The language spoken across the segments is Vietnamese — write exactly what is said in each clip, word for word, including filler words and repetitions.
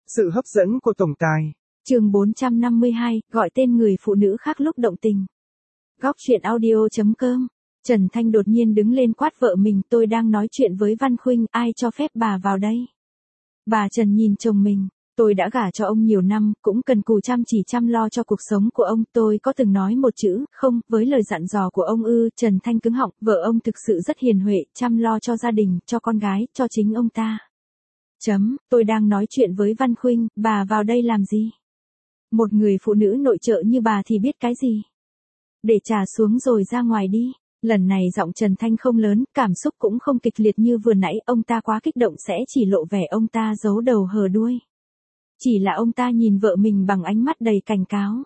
Sự hấp dẫn của tổng tài. Chương bốn trăm năm mươi hai, gọi tên người phụ nữ khác lúc động tình. Góc truyện audio chấm com. Trần Thanh đột nhiên đứng lên quát vợ mình, tôi đang nói chuyện với Văn Khuynh, ai cho phép bà vào đây? Bà Trần nhìn chồng mình, tôi đã gả cho ông nhiều năm, cũng cần cù chăm chỉ chăm lo cho cuộc sống của ông, tôi có từng nói một chữ, không, với lời dặn dò của ông ư? Trần Thanh cứng họng, vợ ông thực sự rất hiền huệ, chăm lo cho gia đình, cho con gái, cho chính ông ta. Chấm, tôi đang nói chuyện với Văn Khuynh, bà vào đây làm gì? Một người phụ nữ nội trợ như bà thì biết cái gì? Để trà xuống rồi ra ngoài đi. Lần này giọng Trần Thanh không lớn, cảm xúc cũng không kịch liệt như vừa nãy, ông ta quá kích động sẽ chỉ lộ vẻ ông ta giấu đầu hở đuôi. Chỉ là ông ta nhìn vợ mình bằng ánh mắt đầy cảnh cáo.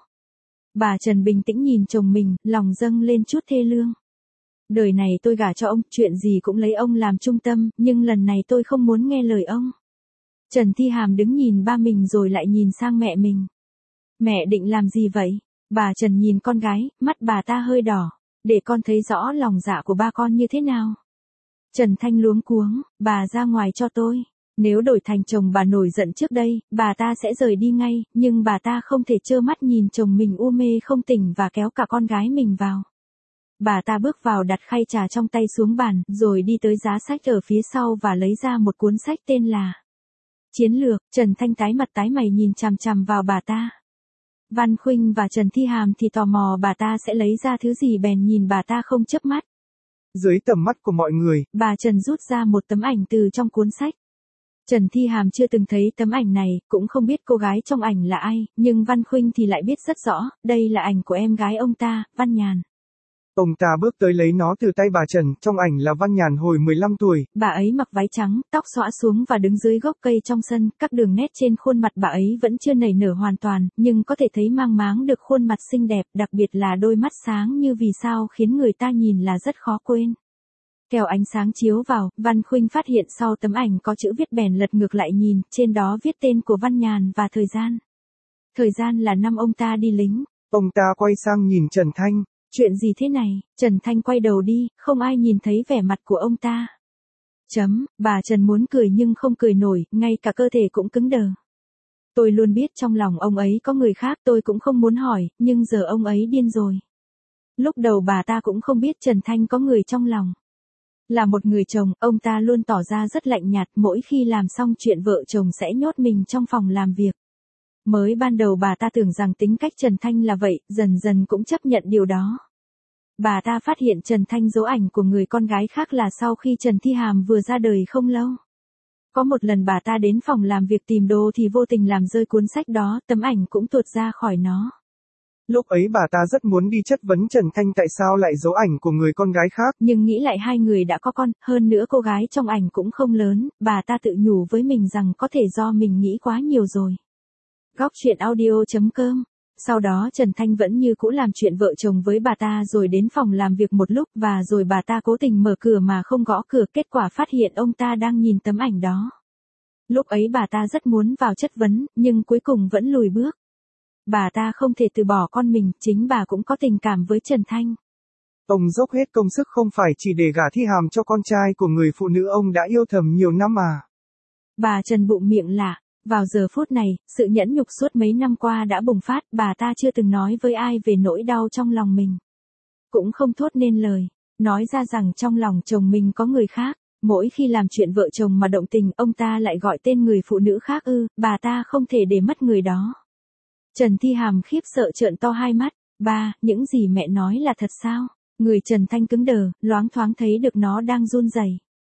Bà Trần bình tĩnh nhìn chồng mình, lòng dâng lên chút thê lương. Đời này tôi gả cho ông, chuyện gì cũng lấy ông làm trung tâm, nhưng lần này tôi không muốn nghe lời ông. Trần Thi Hàm đứng nhìn ba mình rồi lại nhìn sang mẹ mình. Mẹ định làm gì vậy? Bà Trần nhìn con gái, mắt bà ta hơi đỏ. Để con thấy rõ lòng dạ của ba con như thế nào. Trần Thanh luống cuống, bà ra ngoài cho tôi. Nếu đổi thành chồng bà nổi giận trước đây, bà ta sẽ rời đi ngay, nhưng bà ta không thể trơ mắt nhìn chồng mình u mê không tỉnh và kéo cả con gái mình vào. Bà ta bước vào đặt khay trà trong tay xuống bàn, rồi đi tới giá sách ở phía sau và lấy ra một cuốn sách tên là Chiến lược. Trần Thanh tái mặt tái mày nhìn chằm chằm vào bà ta. Văn Khuynh và Trần Thi Hàm thì tò mò bà ta sẽ lấy ra thứ gì bèn nhìn bà ta không chớp mắt. Dưới tầm mắt của mọi người, bà Trần rút ra một tấm ảnh từ trong cuốn sách. Trần Thi Hàm chưa từng thấy tấm ảnh này, cũng không biết cô gái trong ảnh là ai, nhưng Văn Khuynh thì lại biết rất rõ, đây là ảnh của em gái ông ta, Văn Nhàn. Ông ta bước tới lấy nó từ tay bà Trần, trong ảnh là Văn Nhàn hồi mười lăm tuổi. Bà ấy mặc váy trắng, tóc xõa xuống và đứng dưới gốc cây trong sân, các đường nét trên khuôn mặt bà ấy vẫn chưa nảy nở hoàn toàn, nhưng có thể thấy mang máng được khuôn mặt xinh đẹp, đặc biệt là đôi mắt sáng như vì sao khiến người ta nhìn là rất khó quên. Theo ánh sáng chiếu vào, Văn Khuynh phát hiện sau tấm ảnh có chữ viết bèn lật ngược lại nhìn, trên đó viết tên của Văn Nhàn và thời gian. Thời gian là năm ông ta đi lính. Ông ta quay sang nhìn Trần Thanh. Chuyện gì thế này? Trần Thanh quay đầu đi, không ai nhìn thấy vẻ mặt của ông ta. Chấm, bà Trần muốn cười nhưng không cười nổi, ngay cả cơ thể cũng cứng đờ. Tôi luôn biết trong lòng ông ấy có người khác, tôi cũng không muốn hỏi, nhưng giờ ông ấy điên rồi. Lúc đầu bà ta cũng không biết Trần Thanh có người trong lòng. Là một người chồng, ông ta luôn tỏ ra rất lạnh nhạt, mỗi khi làm xong chuyện vợ chồng sẽ nhốt mình trong phòng làm việc. Mới ban đầu bà ta tưởng rằng tính cách Trần Thanh là vậy, dần dần cũng chấp nhận điều đó. Bà ta phát hiện Trần Thanh giấu ảnh của người con gái khác là sau khi Trần Thi Hàm vừa ra đời không lâu. Có một lần bà ta đến phòng làm việc tìm đồ thì vô tình làm rơi cuốn sách đó, tấm ảnh cũng tuột ra khỏi nó. Lúc ấy bà ta rất muốn đi chất vấn Trần Thanh tại sao lại giấu ảnh của người con gái khác. Nhưng nghĩ lại hai người đã có con, hơn nữa cô gái trong ảnh cũng không lớn, bà ta tự nhủ với mình rằng có thể do mình nghĩ quá nhiều rồi. Góc truyện audio chấm com. Sau đó Trần Thanh vẫn như cũ làm chuyện vợ chồng với bà ta rồi đến phòng làm việc một lúc và rồi bà ta cố tình mở cửa mà không gõ cửa, kết quả phát hiện ông ta đang nhìn tấm ảnh đó. Lúc ấy bà ta rất muốn vào chất vấn, nhưng cuối cùng vẫn lùi bước. Bà ta không thể từ bỏ con mình, chính bà cũng có tình cảm với Trần Thanh. Ông dốc hết công sức không phải chỉ để gả Thi Hàm cho con trai của người phụ nữ ông đã yêu thầm nhiều năm mà. Bà Trần bụng miệng lạ. Vào giờ phút này, sự nhẫn nhục suốt mấy năm qua đã bùng phát, bà ta chưa từng nói với ai về nỗi đau trong lòng mình. Cũng không thốt nên lời, nói ra rằng trong lòng chồng mình có người khác, mỗi khi làm chuyện vợ chồng mà động tình, ông ta lại gọi tên người phụ nữ khác ư, bà ta không thể để mất người đó. Trần Thi Hàm khiếp sợ trợn to hai mắt, ba, những gì mẹ nói là thật sao? Người Trần Thanh cứng đờ, loáng thoáng thấy được nó đang run rẩy.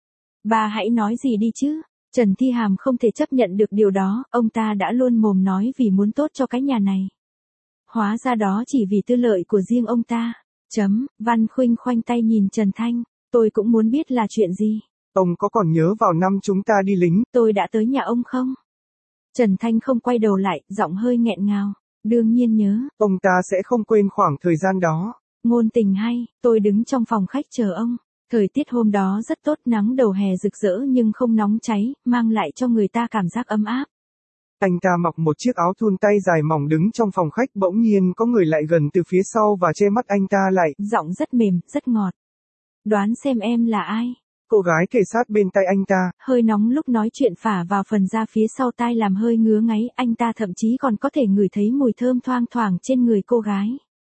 Ba hãy nói gì đi chứ? Trần Thi Hàm không thể chấp nhận được điều đó, ông ta đã luôn mồm nói vì muốn tốt cho cái nhà này. Hóa ra đó chỉ vì tư lợi của riêng ông ta. Chấm, Văn Khuynh khoanh tay nhìn Trần Thanh, tôi cũng muốn biết là chuyện gì. Ông có còn nhớ vào năm chúng ta đi lính, tôi đã tới nhà ông không? Trần Thanh không quay đầu lại, giọng hơi nghẹn ngào. Đương nhiên nhớ. Ông ta sẽ không quên khoảng thời gian đó. Ngôn tình hay, tôi đứng trong phòng khách chờ ông. Thời tiết hôm đó rất tốt, nắng đầu hè rực rỡ nhưng không nóng cháy, mang lại cho người ta cảm giác ấm áp. Anh ta mặc một chiếc áo thun tay dài mỏng đứng trong phòng khách, bỗng nhiên có người lại gần từ phía sau và che mắt anh ta lại. Giọng rất mềm, rất ngọt. Đoán xem em là ai? Cô gái kề sát bên tay anh ta. Hơi nóng lúc nói chuyện phả vào phần da phía sau tai làm hơi ngứa ngáy, anh ta thậm chí còn có thể ngửi thấy mùi thơm thoang thoảng trên người cô gái.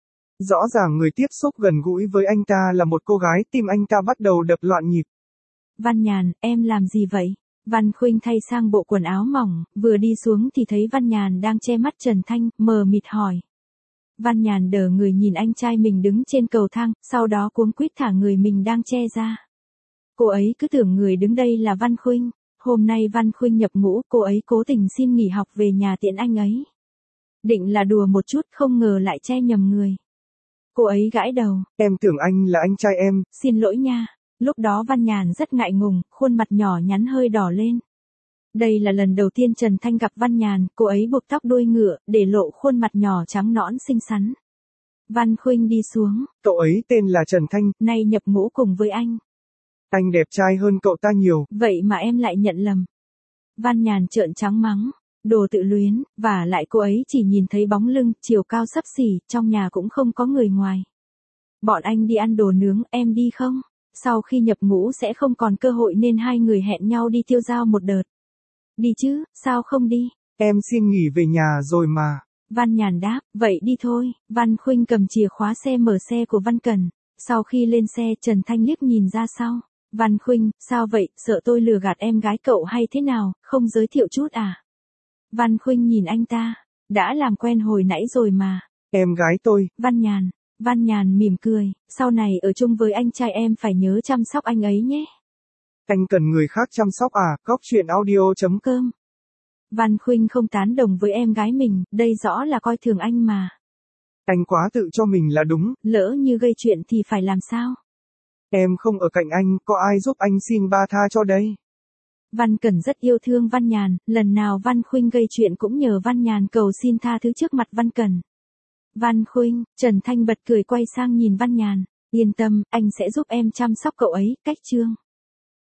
Rõ ràng người tiếp xúc gần gũi với anh ta là một cô gái, tim anh ta bắt đầu đập loạn nhịp. Văn Nhàn, em làm gì vậy? Văn Khuynh thay sang bộ quần áo mỏng, vừa đi xuống thì thấy Văn Nhàn đang che mắt Trần Thanh, mờ mịt hỏi. Văn Nhàn đờ người nhìn anh trai mình đứng trên cầu thang, sau đó cuống quýt thả người mình đang che ra. Cô ấy cứ tưởng người đứng đây là Văn Khuynh. Hôm nay Văn Khuynh nhập ngũ, cô ấy cố tình xin nghỉ học về nhà tiện anh ấy. Định là đùa một chút, không ngờ lại che nhầm người. Cô ấy gãi đầu. Em tưởng anh là anh trai em. Xin lỗi nha. Lúc đó Văn Nhàn rất ngại ngùng, khuôn mặt nhỏ nhắn hơi đỏ lên. Đây là lần đầu tiên Trần Thanh gặp Văn Nhàn, cô ấy buộc tóc đuôi ngựa, để lộ khuôn mặt nhỏ trắng nõn xinh xắn. Văn Khuynh đi xuống. Cậu ấy tên là Trần Thanh. Nay nhập ngũ cùng với anh. Anh đẹp trai hơn cậu ta nhiều. Vậy mà em lại nhận lầm. Văn Nhàn trợn trắng mắng. Đồ tự luyến, và lại cô ấy chỉ nhìn thấy bóng lưng, chiều cao xấp xỉ, trong nhà cũng không có người ngoài. Bọn anh đi ăn đồ nướng, em đi không? Sau khi nhập ngũ sẽ không còn cơ hội nên hai người hẹn nhau đi tiêu dao một đợt. Đi chứ, sao không đi? Em xin nghỉ về nhà rồi mà. Văn Nhàn đáp, vậy đi thôi. Văn Khuynh cầm chìa khóa xe mở xe của Văn Cần. Sau khi lên xe, Trần Thanh liếc nhìn ra sau. Văn Khuynh, sao vậy, sợ tôi lừa gạt em gái cậu hay thế nào, không giới thiệu chút à? Văn Khuynh nhìn anh ta, đã làm quen hồi nãy rồi mà. Em gái tôi. Văn Nhàn, Văn Nhàn mỉm cười, sau này ở chung với anh trai em phải nhớ chăm sóc anh ấy nhé. Anh cần người khác chăm sóc à, góc chuyện audio chấm com. Văn Khuynh không tán đồng với em gái mình, đây rõ là coi thường anh mà. Anh quá tự cho mình là đúng. Lỡ như gây chuyện thì phải làm sao? Em không ở cạnh anh, có ai giúp anh xin ba tha cho đây? Văn Cần rất yêu thương Văn Nhàn, lần nào Văn Khuynh gây chuyện cũng nhờ Văn Nhàn cầu xin tha thứ trước mặt Văn Cần. Văn Khuynh, Trần Thanh bật cười quay sang nhìn Văn Nhàn, yên tâm, anh sẽ giúp em chăm sóc cậu ấy, cách chương.